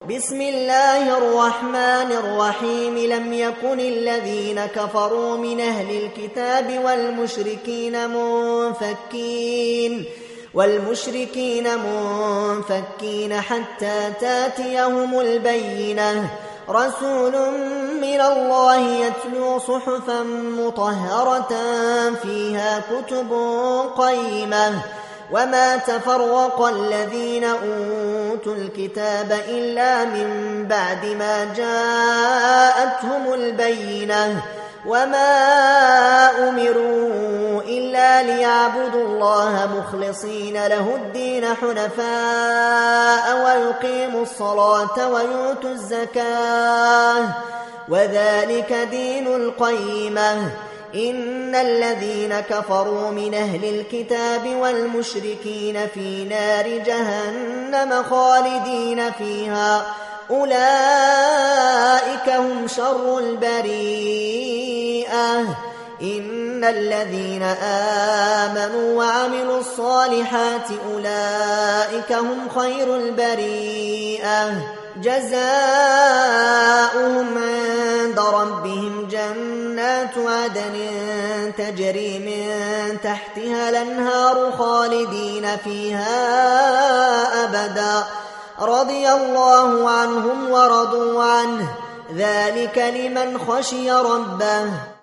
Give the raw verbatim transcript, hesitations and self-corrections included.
بسم الله الرحمن الرحيم لم يكن الذين كفروا من أهل الكتاب والمشركين منفكين والمشركين منفكين حتى تاتيهم البينة رسول من الله يتلو صحفا مطهرة فيها كتب قيمة وما تفرق الذين أوتوا الكتاب إلا من بعد ما جاءتهم البينة وما أمروا إلا ليعبدوا الله مخلصين له الدين حنفاء ويقيموا الصلاة ويؤتوا الزكاة وذلك دين القيمة إن الذين كفروا من أهل الكتاب والمشركين في نار جهنم خالدين فيها أولئك هم شر البريئة إن الذين آمنوا وعملوا الصالحات أولئك هم خير البريئة جزاؤهم عند ربهم جنات عدن تجري من تحتها الأنهار خالدين فيها أبدا رضي الله عنهم ورضوا عنه ذلك لمن خشي ربه.